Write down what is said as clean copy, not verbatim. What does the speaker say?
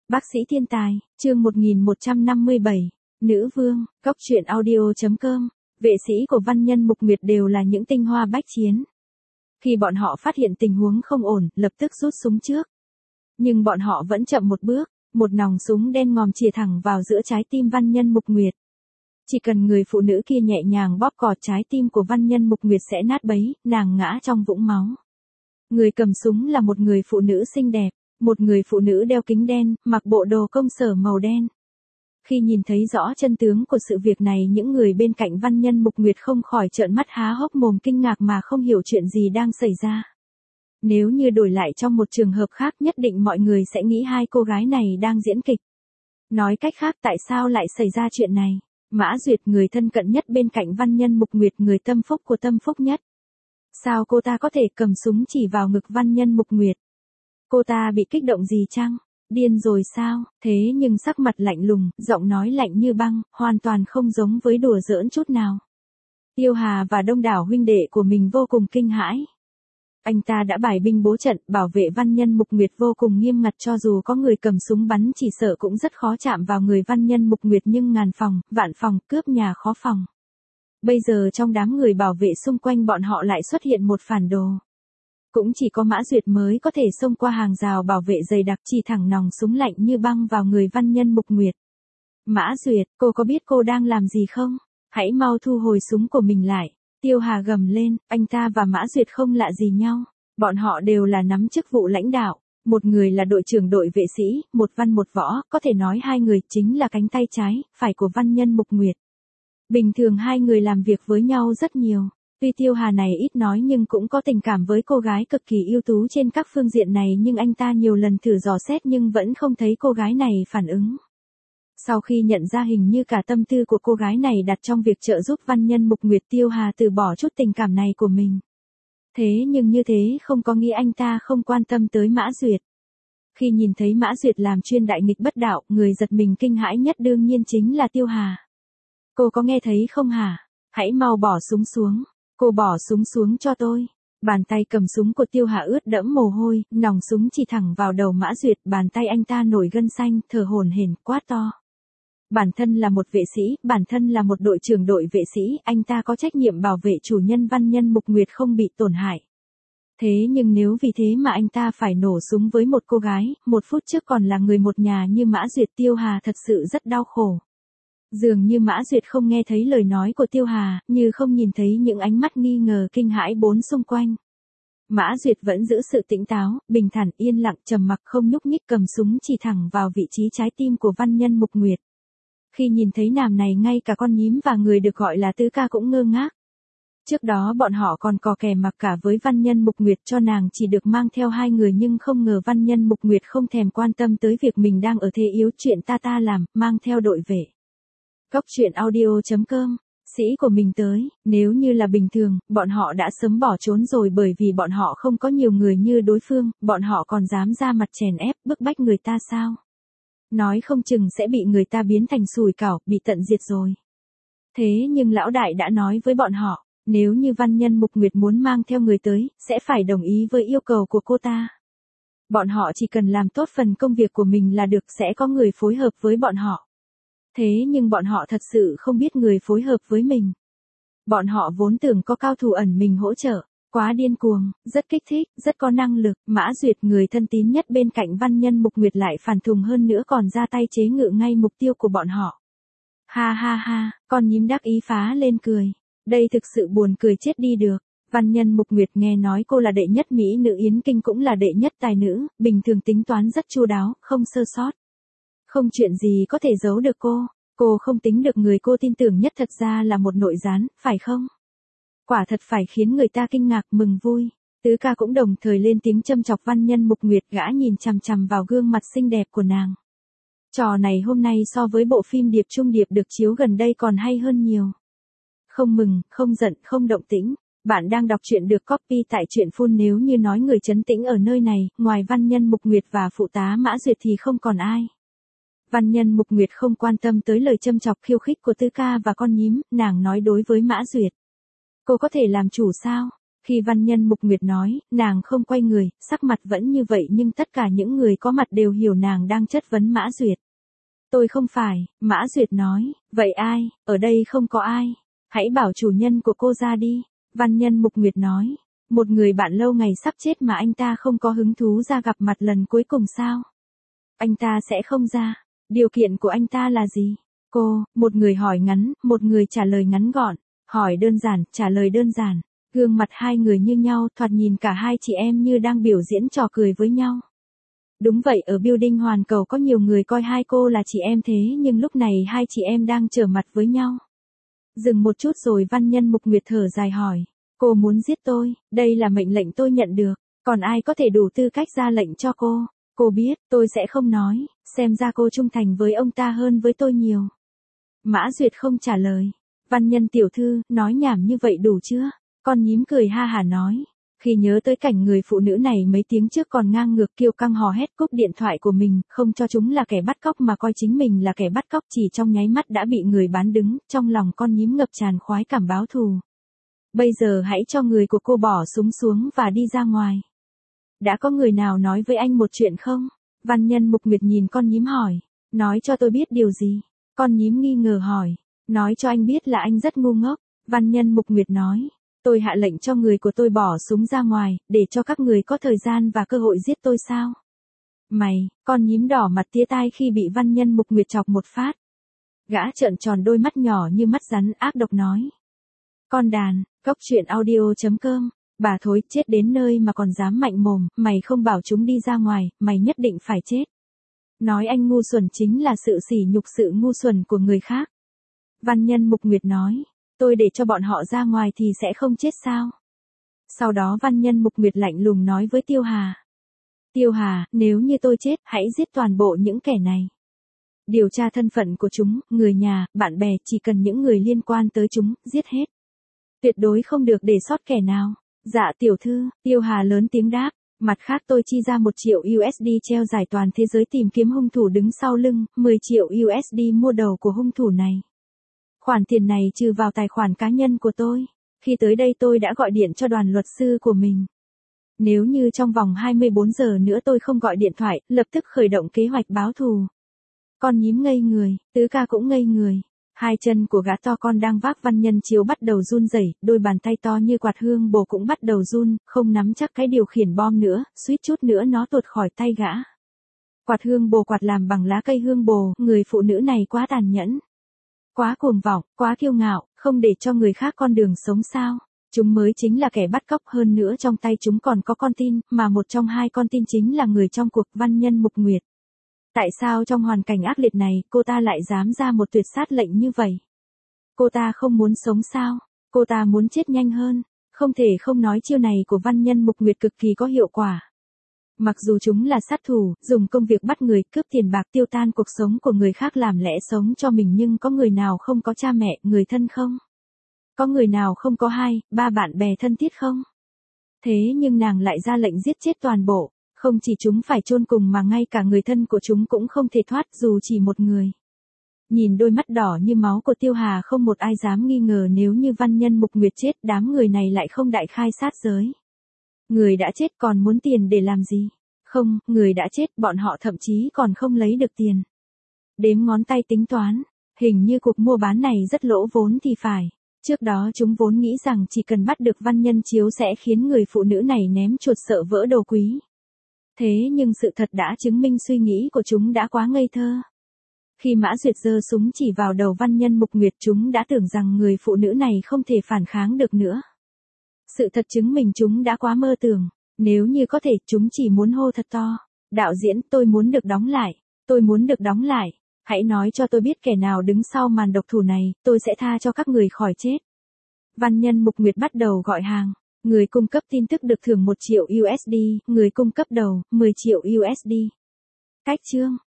Bác sĩ thiên tài, chương 1157, Nữ vương, Cốc truyện audio.com, vệ sĩ của văn nhân Mục Nguyệt đều là những tinh hoa bách chiến. Khi bọn họ phát hiện tình huống không ổn, lập tức rút súng trước. Nhưng bọn họ vẫn chậm một bước, một nòng súng đen ngòm chìa thẳng vào giữa trái tim văn nhân Mục Nguyệt. Chỉ cần người phụ nữ kia nhẹ nhàng bóp cò, trái tim của văn nhân Mục Nguyệt sẽ nát bấy, nàng ngã trong vũng máu. Người cầm súng là một người phụ nữ xinh đẹp, một người phụ nữ đeo kính đen, mặc bộ đồ công sở màu đen. Khi nhìn thấy rõ chân tướng của sự việc này, những người bên cạnh văn nhân Mục Nguyệt không khỏi trợn mắt há hốc mồm kinh ngạc mà không hiểu chuyện gì đang xảy ra. Nếu như đổi lại trong một trường hợp khác, nhất định mọi người sẽ nghĩ hai cô gái này đang diễn kịch. Nói cách khác, tại sao lại xảy ra chuyện này? Mã Duyệt, người thân cận nhất bên cạnh văn nhân Mục Nguyệt, người tâm phúc của tâm phúc nhất. Sao cô ta có thể cầm súng chỉ vào ngực văn nhân Mục Nguyệt? Cô ta bị kích động gì chăng? Điên rồi sao? Thế nhưng sắc mặt lạnh lùng, giọng nói lạnh như băng, hoàn toàn không giống với đùa giỡn chút nào. Tiêu Hà và đông đảo huynh đệ của mình vô cùng kinh hãi. Anh ta đã bài binh bố trận, bảo vệ văn nhân Mục Nguyệt vô cùng nghiêm ngặt, cho dù có người cầm súng bắn chỉ sợ cũng rất khó chạm vào người văn nhân Mục Nguyệt, nhưng ngàn phòng, vạn phòng, cướp nhà khó phòng. Bây giờ trong đám người bảo vệ xung quanh bọn họ lại xuất hiện một phản đồ. Cũng chỉ có Mã Duyệt mới có thể xông qua hàng rào bảo vệ dày đặc, chỉ thẳng nòng súng lạnh như băng vào người văn nhân Mục Nguyệt. Mã Duyệt, cô có biết cô đang làm gì không? Hãy mau thu hồi súng của mình lại. Tiêu Hà gầm lên, anh ta và Mã Duyệt không lạ gì nhau. Bọn họ đều là nắm chức vụ lãnh đạo. Một người là đội trưởng đội vệ sĩ, một văn một võ, có thể nói hai người chính là cánh tay trái, phải của văn nhân Mục Nguyệt. Bình thường hai người làm việc với nhau rất nhiều. Tuy Tiêu Hà này ít nói nhưng cũng có tình cảm với cô gái cực kỳ ưu tú trên các phương diện này, nhưng anh ta nhiều lần thử dò xét nhưng vẫn không thấy cô gái này phản ứng. Sau khi nhận ra hình như cả tâm tư của cô gái này đặt trong việc trợ giúp văn nhân Mục Nguyệt, Tiêu Hà từ bỏ chút tình cảm này của mình. Thế nhưng như thế không có nghĩa anh ta không quan tâm tới Mã Duyệt. Khi nhìn thấy Mã Duyệt làm chuyên đại nghịch bất đạo, người giật mình kinh hãi nhất đương nhiên chính là Tiêu Hà. Cô có nghe thấy không hả? Hãy mau bỏ súng xuống. Cô bỏ súng xuống cho tôi. Bàn tay cầm súng của Tiêu Hà ướt đẫm mồ hôi, nòng súng chỉ thẳng vào đầu Mã Duyệt, bàn tay anh ta nổi gân xanh, thở hổn hển, quát to. Bản thân là một vệ sĩ, bản thân là một đội trưởng đội vệ sĩ, anh ta có trách nhiệm bảo vệ chủ nhân văn nhân Mục Nguyệt không bị tổn hại. Thế nhưng nếu vì thế mà anh ta phải nổ súng với một cô gái, một phút trước còn là người một nhà như Mã Duyệt, Tiêu Hà thật sự rất đau khổ. Dường như Mã Duyệt không nghe thấy lời nói của Tiêu Hà, như không nhìn thấy những ánh mắt nghi ngờ kinh hãi bốn xung quanh. Mã Duyệt vẫn giữ sự tỉnh táo, bình thản, yên lặng, trầm mặc, không nhúc nhích, cầm súng chỉ thẳng vào vị trí trái tim của văn nhân Mục Nguyệt. Khi nhìn thấy nam này, ngay cả con nhím và người được gọi là tứ ca cũng ngơ ngác. Trước đó bọn họ còn cò kè mặc cả với văn nhân Mục Nguyệt, cho nàng chỉ được mang theo hai người, nhưng không ngờ văn nhân Mục Nguyệt không thèm quan tâm tới việc mình đang ở thế yếu, chuyện ta làm, mang theo đội vệ. Cốc truyện audio.com, sĩ của mình tới, nếu như là bình thường, bọn họ đã sớm bỏ trốn rồi, bởi vì bọn họ không có nhiều người như đối phương, bọn họ còn dám ra mặt chèn ép, bức bách người ta sao? Nói không chừng sẽ bị người ta biến thành sủi cảo, bị tận diệt rồi. Thế nhưng lão đại đã nói với bọn họ, nếu như văn nhân Mục Nguyệt muốn mang theo người tới, sẽ phải đồng ý với yêu cầu của cô ta. Bọn họ chỉ cần làm tốt phần công việc của mình là được, sẽ có người phối hợp với bọn họ. Thế nhưng bọn họ thật sự không biết người phối hợp với mình. Bọn họ vốn tưởng có cao thủ ẩn mình hỗ trợ, quá điên cuồng, rất kích thích, rất có năng lực. Mã Duyệt, người thân tín nhất bên cạnh văn nhân Mục Nguyệt, lại phản thùng hơn nữa, còn ra tay chế ngự ngay mục tiêu của bọn họ. Ha ha ha, con nhím đắc ý phá lên cười. Đây thực sự buồn cười chết đi được. Văn nhân Mục Nguyệt nghe nói cô là đệ nhất mỹ nữ Yến Kinh, cũng là đệ nhất tài nữ, bình thường tính toán rất chu đáo, không sơ sót. Không chuyện gì có thể giấu được cô không tính được người cô tin tưởng nhất thật ra là một nội gián, phải không? Quả thật phải khiến người ta kinh ngạc, mừng vui. Tứ ca cũng đồng thời lên tiếng châm chọc văn nhân Mục Nguyệt, gã nhìn chằm chằm vào gương mặt xinh đẹp của nàng. Trò này hôm nay so với bộ phim Điệp Trung Điệp được chiếu gần đây còn hay hơn nhiều. Không mừng, không giận, không động tĩnh. Bạn đang đọc truyện được copy tại truyện Phun. Nếu như nói người trấn tĩnh ở nơi này, ngoài văn nhân Mục Nguyệt và phụ tá Mã Duyệt thì không còn ai. Văn nhân Mục Nguyệt không quan tâm tới lời châm chọc khiêu khích của Tư ca và con nhím, nàng nói đối với Mã Duyệt. Cô có thể làm chủ sao? Khi văn nhân Mục Nguyệt nói, nàng không quay người, sắc mặt vẫn như vậy nhưng tất cả những người có mặt đều hiểu nàng đang chất vấn Mã Duyệt. Tôi không phải, Mã Duyệt nói, vậy ai, ở đây không có ai. Hãy bảo chủ nhân của cô ra đi. Văn nhân Mục Nguyệt nói, một người bạn lâu ngày sắp chết mà anh ta không có hứng thú ra gặp mặt lần cuối cùng sao? Anh ta sẽ không ra. Điều kiện của anh ta là gì? Cô, một người hỏi ngắn, một người trả lời ngắn gọn. Hỏi đơn giản, trả lời đơn giản. Gương mặt hai người như nhau, thoạt nhìn cả hai chị em như đang biểu diễn trò cười với nhau. Đúng vậy, ở building Hoàn Cầu có nhiều người coi hai cô là chị em thế nhưng lúc này hai chị em đang trở mặt với nhau. Dừng một chút rồi văn nhân Mục Nguyệt thở dài hỏi. Cô muốn giết tôi, đây là mệnh lệnh tôi nhận được, còn ai có thể đủ tư cách ra lệnh cho cô? Cô biết, tôi sẽ không nói, xem ra cô trung thành với ông ta hơn với tôi nhiều. Mã Duyệt không trả lời. Văn nhân tiểu thư, nói nhảm như vậy đủ chưa? Con nhím cười ha hả nói. Khi nhớ tới cảnh người phụ nữ này mấy tiếng trước còn ngang ngược kiêu căng hò hét cúp điện thoại của mình, không cho chúng là kẻ bắt cóc mà coi chính mình là kẻ bắt cóc, chỉ trong nháy mắt đã bị người bán đứng, trong lòng con nhím ngập tràn khoái cảm báo thù. Bây giờ hãy cho người của cô bỏ súng xuống và đi ra ngoài. Đã có người nào nói với anh một chuyện không? Văn nhân Mục Nguyệt nhìn con nhím hỏi. Nói cho tôi biết điều gì? Con nhím nghi ngờ hỏi. Nói cho anh biết là anh rất ngu ngốc. Văn nhân Mục Nguyệt nói. Tôi hạ lệnh cho người của tôi bỏ súng ra ngoài, để cho các người có thời gian và cơ hội giết tôi sao? Mày, con nhím đỏ mặt tía tai khi bị văn nhân Mục Nguyệt chọc một phát. Gã trợn tròn đôi mắt nhỏ như mắt rắn ác độc nói. Con đàn, coctruyện.audio.com, bà thối chết đến nơi mà còn dám mạnh mồm, mày không bảo chúng đi ra ngoài, mày nhất định phải chết. Nói anh ngu xuẩn chính là sự sỉ nhục sự ngu xuẩn của người khác. Văn nhân Mục Nguyệt nói. Tôi để cho bọn họ ra ngoài thì sẽ không chết sao? Sau đó văn nhân Mục Nguyệt lạnh lùng nói với Tiêu Hà. Tiêu Hà, nếu như tôi chết, hãy giết toàn bộ những kẻ này. Điều tra thân phận của chúng, người nhà, bạn bè, chỉ cần những người liên quan tới chúng, giết hết. Tuyệt đối không được để sót kẻ nào. Dạ tiểu thư, Tiêu Hà lớn tiếng đáp. Mặt khác tôi chi ra 1 triệu USD treo giải toàn thế giới tìm kiếm hung thủ đứng sau lưng, 10 triệu USD mua đầu của hung thủ này. Khoản tiền này trừ vào tài khoản cá nhân của tôi. Khi tới đây tôi đã gọi điện cho đoàn luật sư của mình. Nếu như trong vòng 24 giờ nữa tôi không gọi điện thoại, lập tức khởi động kế hoạch báo thù. Con nhím ngây người, Tứ Ca cũng ngây người. Hai chân của gã to con đang vác văn nhân chiếu bắt đầu run rẩy, đôi bàn tay to như quạt hương bồ cũng bắt đầu run, không nắm chắc cái điều khiển bom nữa, suýt chút nữa nó tuột khỏi tay gã. Quạt hương bồ quạt làm bằng lá cây hương bồ, người phụ nữ này quá tàn nhẫn. Quá cuồng vọng, quá kiêu ngạo, không để cho người khác con đường sống sao. Chúng mới chính là kẻ bắt cóc, hơn nữa trong tay chúng còn có con tin, mà một trong hai con tin chính là người trong cuộc văn nhân Mục Nguyệt. Tại sao trong hoàn cảnh ác liệt này, cô ta lại dám ra một tuyệt sát lệnh như vậy? Cô ta không muốn sống sao? Cô ta muốn chết nhanh hơn. Không thể không nói chiêu này của văn nhân Mục Nguyệt cực kỳ có hiệu quả. Mặc dù chúng là sát thủ, dùng công việc bắt người, cướp tiền bạc, tiêu tan cuộc sống của người khác làm lẽ sống cho mình, nhưng có người nào không có cha mẹ, người thân không? Có người nào không có 2, 3 bạn bè thân thiết không? Thế nhưng nàng lại ra lệnh giết chết toàn bộ, không chỉ chúng phải chôn cùng mà ngay cả người thân của chúng cũng không thể thoát dù chỉ một người. Nhìn đôi mắt đỏ như máu của Tiêu Hà không một ai dám nghi ngờ nếu như văn nhân Mục Nguyệt chết đám người này lại không đại khai sát giới. Người đã chết còn muốn tiền để làm gì? Không, người đã chết bọn họ thậm chí còn không lấy được tiền. Đếm ngón tay tính toán, hình như cuộc mua bán này rất lỗ vốn thì phải. Trước đó chúng vốn nghĩ rằng chỉ cần bắt được văn nhân chiếu sẽ khiến người phụ nữ này ném chuột sợ vỡ đồ quý. Thế nhưng sự thật đã chứng minh suy nghĩ của chúng đã quá ngây thơ. Khi Mã Duyệt giơ súng chỉ vào đầu văn nhân Mục Nguyệt, chúng đã tưởng rằng người phụ nữ này không thể phản kháng được nữa. Sự thật chứng minh chúng đã quá mơ tưởng. Nếu như có thể, chúng chỉ muốn hô thật to. Đạo diễn, tôi muốn được đóng lại. Tôi muốn được đóng lại. Hãy nói cho tôi biết kẻ nào đứng sau màn độc thủ này, tôi sẽ tha cho các người khỏi chết. Văn nhân Mục Nguyệt bắt đầu gọi hàng. Người cung cấp tin tức được thưởng 1 triệu USD, người cung cấp đầu, 10 triệu USD. Cách chương.